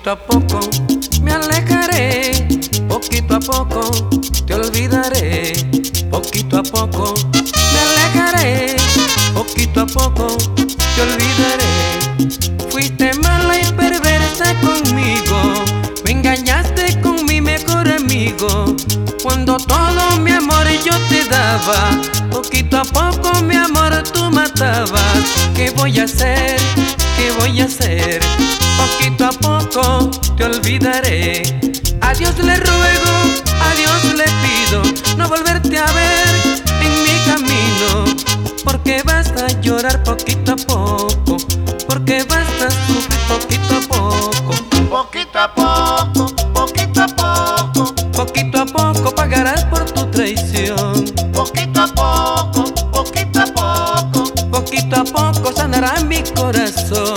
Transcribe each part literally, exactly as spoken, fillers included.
Poquito a poco me alejaré, poquito a poco te olvidaré, poquito a poco me alejaré, poquito a poco te olvidaré. Fuiste mala y perversa conmigo, me engañaste con mi mejor amigo, cuando todo mi amor yo te daba, poquito a poco mi amor tú matabas. ¿Qué voy a hacer? ¿Qué voy a hacer? Poquito a poco te olvidaré. A Dios le ruego, a Dios le pido no volverte a ver en mi camino, porque basta llorar poquito a poco, porque basta sufrir poquito a poco. Poquito a poco, poquito a poco, Poquito a poco pagarás por tu traición. poquito a poco, poquito a poco, Poquito a poco sanará mi corazón.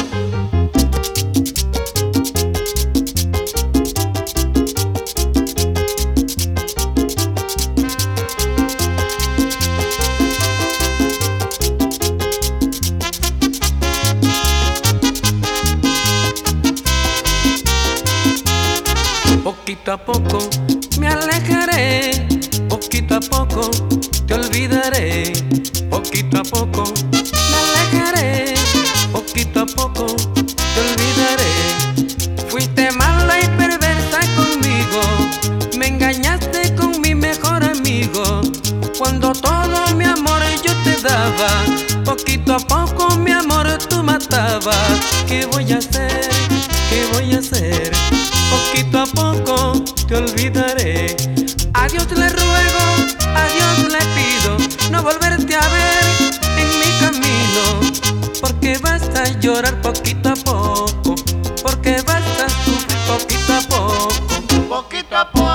Poquito a poco me alejaré, poquito a poco te olvidaré, poquito a poco me alejaré, poquito a poco te olvidaré. Fuiste mala y perversa conmigo, me engañaste con mi mejor amigo, cuando todo mi amor yo te daba, poquito a poco mi amor tú matabas. ¿Qué voy a hacer? ¿Qué voy a hacer? Poquito a poco te olvidaré. A Dios le ruego, a Dios le pido no volverte a ver en mi camino, porque basta llorar poquito a poco, porque basta sufrir poquito a poco. poquito a poco.